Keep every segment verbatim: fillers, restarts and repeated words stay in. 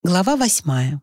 Глава восьмая.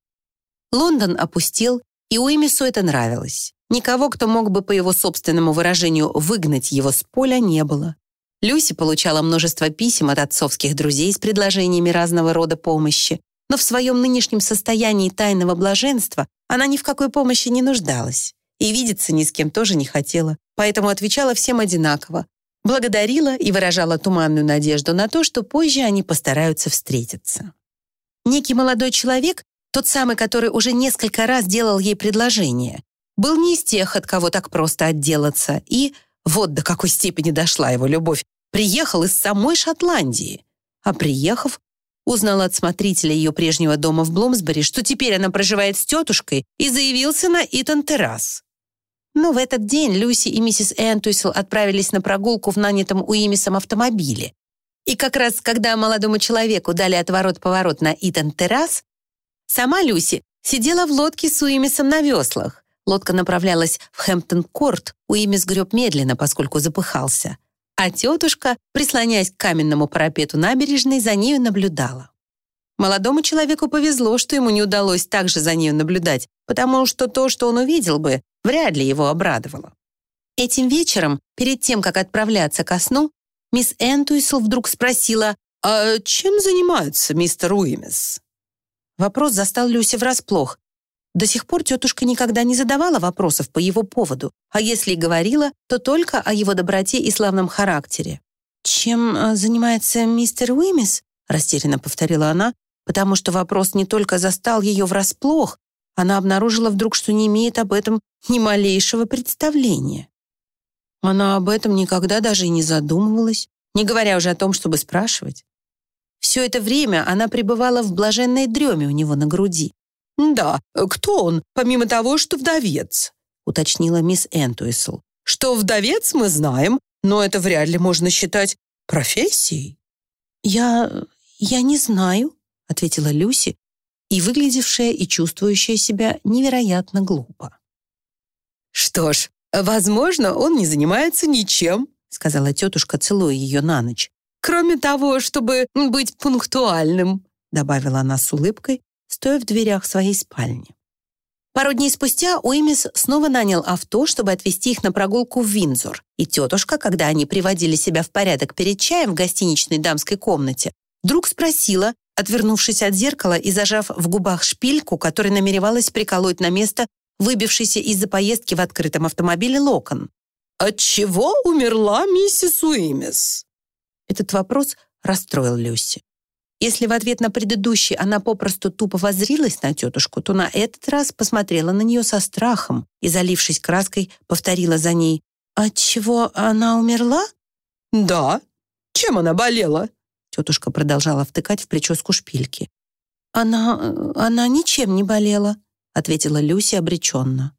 Лондон опустел, и Уимису это нравилось. Никого, кто мог бы, по его собственному выражению, выгнать его с поля, не было. Люси получала множество писем от отцовских друзей с предложениями разного рода помощи, но в своем нынешнем состоянии тайного блаженства она ни в какой помощи не нуждалась и видеться ни с кем тоже не хотела, поэтому отвечала всем одинаково, благодарила и выражала туманную надежду на то, что позже они постараются встретиться. Некий молодой человек, тот самый, который уже несколько раз делал ей предложение, был не из тех, от кого так просто отделаться, и, вот до какой степени дошла его любовь, приехал из самой Шотландии. А приехав, узнал от смотрителя ее прежнего дома в Блумсбери, что теперь она проживает с тетушкой, и заявился на Итон-террас. Но в этот день Люси и миссис Энтуисл отправились на прогулку в нанятом Уимисом автомобиле. И как раз, когда молодому человеку дали отворот-поворот на Итон-террас, сама Люси сидела в лодке с Уимисом на веслах. Лодка направлялась в Хэмптон-Корт, Уимис греб медленно, поскольку запыхался. А тетушка, прислоняясь к каменному парапету набережной, за нею наблюдала. Молодому человеку повезло, что ему не удалось также за нею наблюдать, потому что то, что он увидел бы, вряд ли его обрадовало. Этим вечером, перед тем, как отправляться ко сну, мисс Энтуисл вдруг спросила: «А чем занимается мистер Уимис?» Вопрос застал Люси врасплох. До сих пор тетушка никогда не задавала вопросов по его поводу, а если и говорила, то только о его доброте и славном характере. «Чем занимается мистер Уимис?» — растерянно повторила она, потому что вопрос не только застал ее врасплох, она обнаружила вдруг, что не имеет об этом ни малейшего представления. Она об этом никогда даже и не задумывалась, не говоря уже о том, чтобы спрашивать. Все это время она пребывала в блаженной дреме у него на груди. «Да, кто он, помимо того, что вдовец?» — уточнила мисс Энтуисл. «Что вдовец, мы знаем, но это вряд ли можно считать профессией». «Я... я не знаю», — ответила Люси, и выглядевшая и чувствующая себя невероятно глупо. «Что ж, возможно, он не занимается ничем», — сказала тетушка, целуя ее на ночь. «Кроме того, чтобы быть пунктуальным», — добавила она с улыбкой, стоя в дверях своей спальни. Пару дней спустя Уимис снова нанял авто, чтобы отвезти их на прогулку в Виндзор, и тетушка, когда они приводили себя в порядок перед чаем в гостиничной дамской комнате, вдруг спросила, отвернувшись от зеркала и зажав в губах шпильку, которой намеревалась приколоть на место выбившийся из-за поездки в открытом автомобиле локон: «Отчего умерла миссис Уимис?» Этот вопрос расстроил Люси. Если в ответ на предыдущий она попросту тупо воззрилась на тетушку, то на этот раз посмотрела на нее со страхом и, залившись краской, повторила за ней: «Отчего она умерла?» «Да. Чем она болела?» Тетушка продолжала втыкать в прическу шпильки. «Она... она ничем не болела», — ответила Люси обреченно.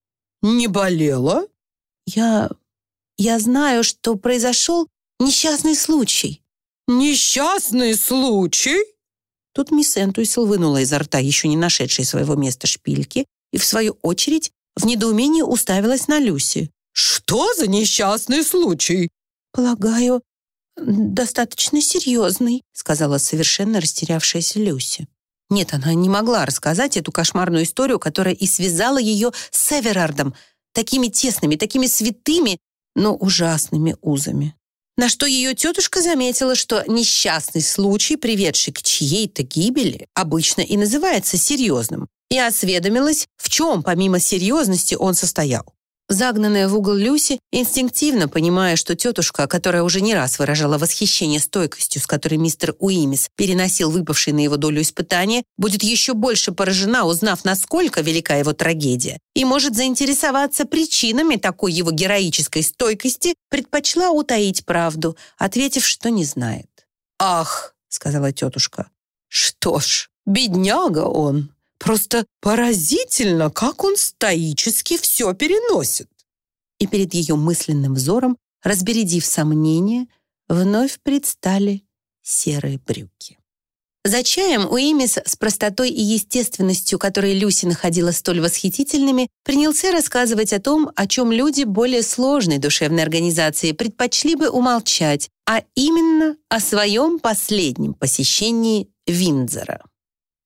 «Не болела?» «Я... я знаю, что произошел несчастный случай». «Несчастный случай?» Тут мисс Энтуисл вынула изо рта еще не нашедшей своего места шпильки и, в свою очередь, в недоумении уставилась на Люси. «Что за несчастный случай?» «Полагаю, достаточно серьезный», — сказала совершенно растерявшаяся Люси. Нет, она не могла рассказать эту кошмарную историю, которая и связала ее с Эверардом такими тесными, такими святыми, но ужасными узами. На что ее тетушка заметила, что несчастный случай, приведший к чьей-то гибели, обычно и называется серьезным, и осведомилась, в чем, помимо серьезности, он состоял. Загнанная в угол Люси, инстинктивно понимая, что тетушка, которая уже не раз выражала восхищение стойкостью, с которой мистер Уимис переносил выпавшие на его долю испытания, будет еще больше поражена, узнав, насколько велика его трагедия, и может заинтересоваться причинами такой его героической стойкости, предпочла утаить правду, ответив, что не знает. «Ах», — сказала тетушка, — «что ж, бедняга он». Просто поразительно, как он стоически все переносит». И перед ее мысленным взором, разбередив сомнения, вновь предстали серые брюки. За чаем Уимис с простотой и естественностью, которые Люси находила столь восхитительными, принялся рассказывать о том, о чем люди более сложной душевной организации предпочли бы умолчать, а именно о своем последнем посещении Виндзора.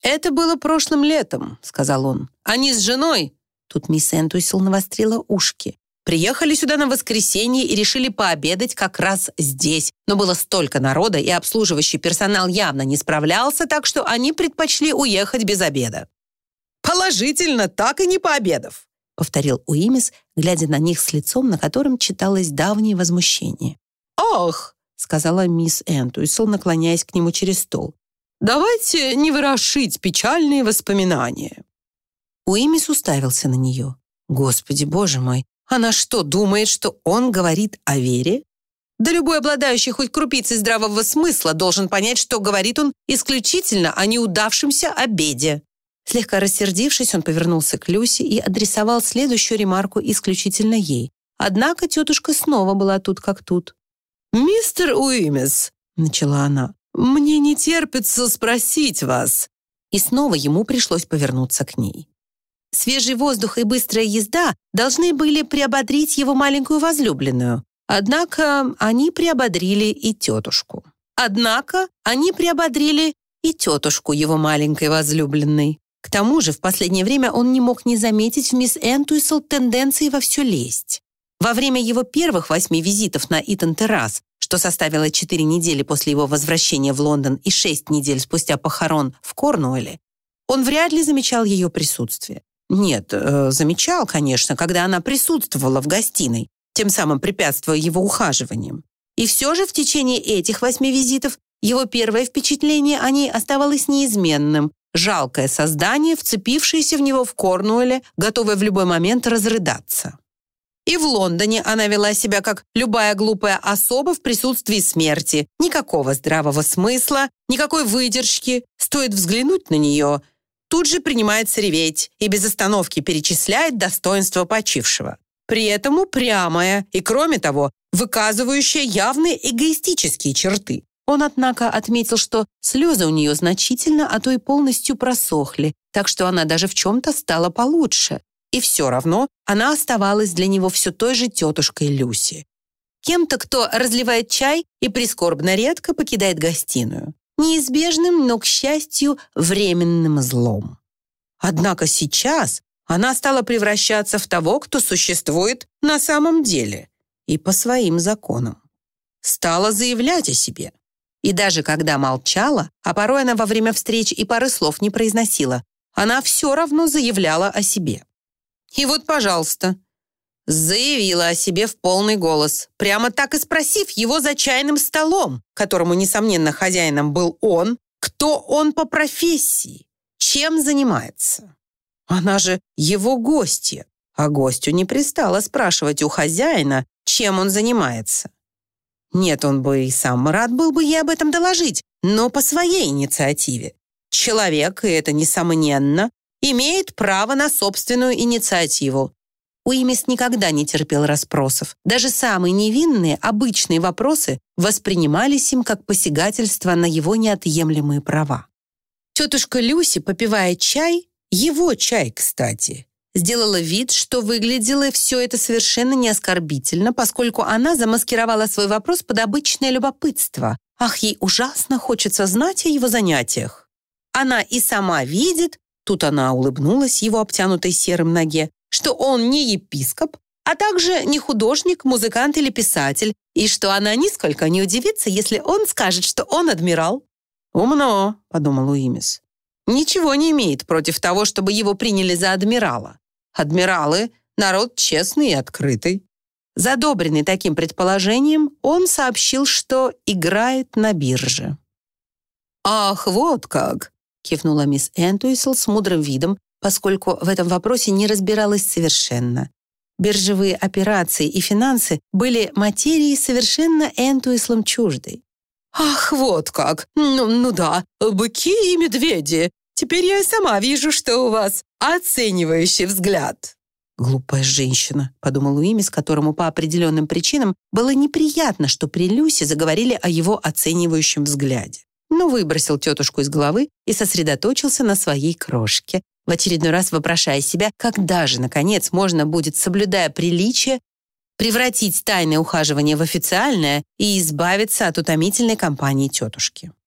«Это было прошлым летом», — сказал он. «Они с женой...» Тут мисс Энтуисл навострила ушки. «Приехали сюда на воскресенье и решили пообедать как раз здесь. Но было столько народа, и обслуживающий персонал явно не справлялся, так что они предпочли уехать без обеда». «Положительно, так и не пообедав», — повторил Уимис, глядя на них с лицом, на котором читалось давнее возмущение. «Ах!» — сказала мисс Энтуисл, наклоняясь к нему через стол. «Давайте не ворошить печальные воспоминания». Уимис уставился на нее. «Господи, боже мой, она что, думает, что он говорит о вере? Да любой обладающий хоть крупицей здравого смысла должен понять, что говорит он исключительно о неудавшемся обеде». Слегка рассердившись, он повернулся к Люси и адресовал следующую ремарку исключительно ей. Однако тетушка снова была тут как тут. «Мистер Уимис», — начала она, — «мне не терпится спросить вас». И снова ему пришлось повернуться к ней. Свежий воздух и быстрая езда должны были приободрить его маленькую возлюбленную. Однако они приободрили и тетушку. Однако они приободрили и тетушку его маленькой возлюбленной. К тому же в последнее время он не мог не заметить в мисс Энтуисл тенденции во все лезть. Во время его первых восьми визитов на Итон-террас, что составило четыре недели после его возвращения в Лондон и шесть недель спустя похорон в Корнуолле, он вряд ли замечал ее присутствие. Нет, э, замечал, конечно, когда она присутствовала в гостиной, тем самым препятствуя его ухаживаниям. И все же в течение этих восьми визитов его первое впечатление о ней оставалось неизменным. Жалкое создание, вцепившееся в него в Корнуолле, готовое в любой момент разрыдаться. И в Лондоне она вела себя как любая глупая особа в присутствии смерти. Никакого здравого смысла, никакой выдержки. Стоит взглянуть на нее, тут же принимается реветь и без остановки перечисляет достоинства почившего. При этом упрямая и, кроме того, выказывающая явные эгоистические черты. Он, однако, отметил, что слезы у нее значительно, а то и полностью просохли, так что она даже в чем-то стала получше. И все равно она оставалась для него все той же тетушкой Люси. Кем-то, кто разливает чай и прискорбно редко покидает гостиную. Неизбежным, но, к счастью, временным злом. Однако сейчас она стала превращаться в того, кто существует на самом деле и по своим законам. Стала заявлять о себе. И даже когда молчала, а порой она во время встреч и пары слов не произносила, она все равно заявляла о себе. И вот, пожалуйста, заявила о себе в полный голос, прямо так и спросив его за чайным столом, которому, несомненно, хозяином был он, кто он по профессии, чем занимается. Она же его гостья, а гостю не пристало спрашивать у хозяина, чем он занимается. Нет, он бы и сам рад был бы ей об этом доложить, но по своей инициативе. Человек, и это несомненно, имеет право на собственную инициативу. Уимис никогда не терпел расспросов. Даже самые невинные, обычные вопросы воспринимались им как посягательство на его неотъемлемые права. Тетушка Люси, попивая чай, его чай, кстати, сделала вид, что выглядело все это совершенно не оскорбительно, поскольку она замаскировала свой вопрос под обычное любопытство. Ах, ей ужасно хочется знать о его занятиях. Она и сама видит, тут она улыбнулась его обтянутой серым ноге, что он не епископ, а также не художник, музыкант или писатель, и что она нисколько не удивится, если он скажет, что он адмирал. «Умно», — подумал Уимис. «Ничего не имеет против того, чтобы его приняли за адмирала. Адмиралы — народ честный и открытый». Задобренный таким предположением, он сообщил, что играет на бирже. «Ах, вот как!» — кивнула мисс Энтуисл с мудрым видом, поскольку в этом вопросе не разбиралась совершенно. Биржевые операции и финансы были материей совершенно Энтуислом чуждой. «Ах, вот как! Ну, ну да, быки и медведи. Теперь я и сама вижу, что у вас оценивающий взгляд». «Глупая женщина», — подумал Уимис, которому по определенным причинам было неприятно, что при Люсе заговорили о его оценивающем взгляде. Но выбросил тетушку из головы и сосредоточился на своей крошке, в очередной раз вопрошая себя, когда же, наконец, можно будет, соблюдая приличие, превратить тайное ухаживание в официальное и избавиться от утомительной компании тетушки.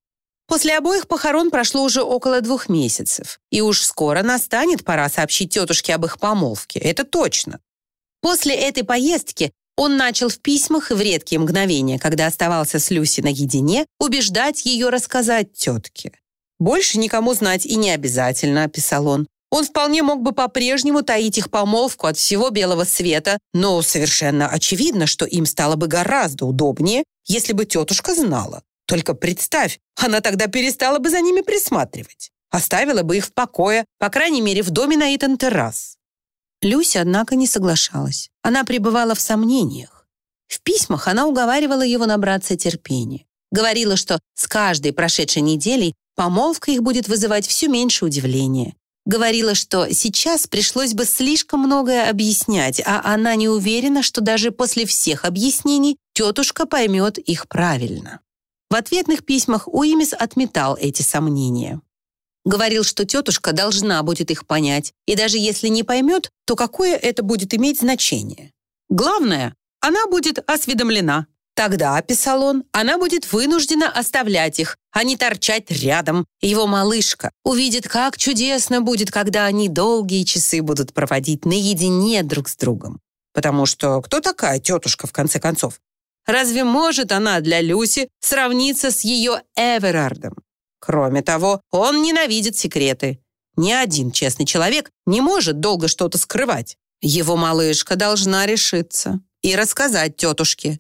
После обоих похорон прошло уже около двух месяцев, и уж скоро настанет пора сообщить тетушке об их помолвке, это точно. После этой поездки он начал в письмах и в редкие мгновения, когда оставался с Люси наедине, убеждать ее рассказать тетке. «Больше никому знать и не обязательно», — писал он. Он вполне мог бы по-прежнему таить их помолвку от всего белого света, но совершенно очевидно, что им стало бы гораздо удобнее, если бы тетушка знала. Только представь, она тогда перестала бы за ними присматривать. Оставила бы их в покое, по крайней мере, в доме на Итон-террас. Люся, однако, не соглашалась. Она пребывала в сомнениях. В письмах она уговаривала его набраться терпения. Говорила, что с каждой прошедшей неделей помолвка их будет вызывать все меньше удивления. Говорила, что сейчас пришлось бы слишком многое объяснять, а она не уверена, что даже после всех объяснений тетушка поймет их правильно. В ответных письмах Уимис отметал эти сомнения. Говорил, что тетушка должна будет их понять, и даже если не поймет, то какое это будет иметь значение? Главное, она будет осведомлена. Тогда, писал он, она будет вынуждена оставлять их, а не торчать рядом. И его малышка увидит, как чудесно будет, когда они долгие часы будут проводить наедине друг с другом. Потому что кто такая тетушка, в конце концов? Разве может она для Люси сравниться с ее Эверардом? Кроме того, он ненавидит секреты. Ни один честный человек не может долго что-то скрывать. Его малышка должна решиться и рассказать тетушке.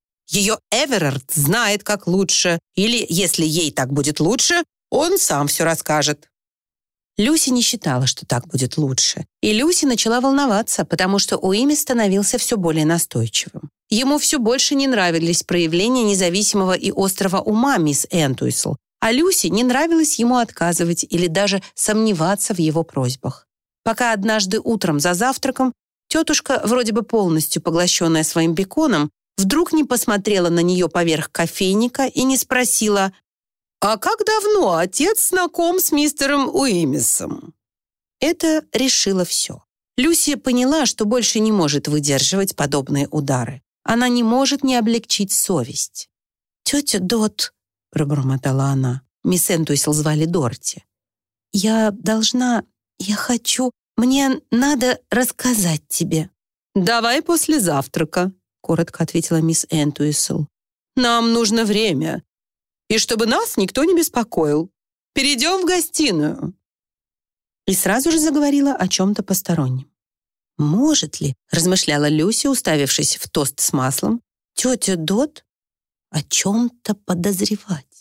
Ее Эверард знает, как лучше, или, если ей так будет лучше, он сам все расскажет. Люси не считала, что так будет лучше, и Люси начала волноваться, потому что Уимис становился все более настойчивым. Ему все больше не нравились проявления независимого и острого ума мисс Энтуисл, а Люси не нравилось ему отказывать или даже сомневаться в его просьбах. Пока однажды утром за завтраком тетушка, вроде бы полностью поглощенная своим беконом, вдруг не посмотрела на нее поверх кофейника и не спросила: «А как давно отец знаком с мистером Уимисом?» Это решило все. Люси поняла, что больше не может выдерживать подобные удары. Она не может не облегчить совесть. «Тетя Дот», — пробормотала она, мисс Энтуисл звали Дорти, «я должна, я хочу, мне надо рассказать тебе». «Давай после завтрака», — коротко ответила мисс Энтуисл. «Нам нужно время. И чтобы нас никто не беспокоил. Перейдем в гостиную». И сразу же заговорила о чем-то постороннем. «Может ли, — размышляла Люси, уставившись в тост с маслом, — тетя Дот о чем-то подозревать?»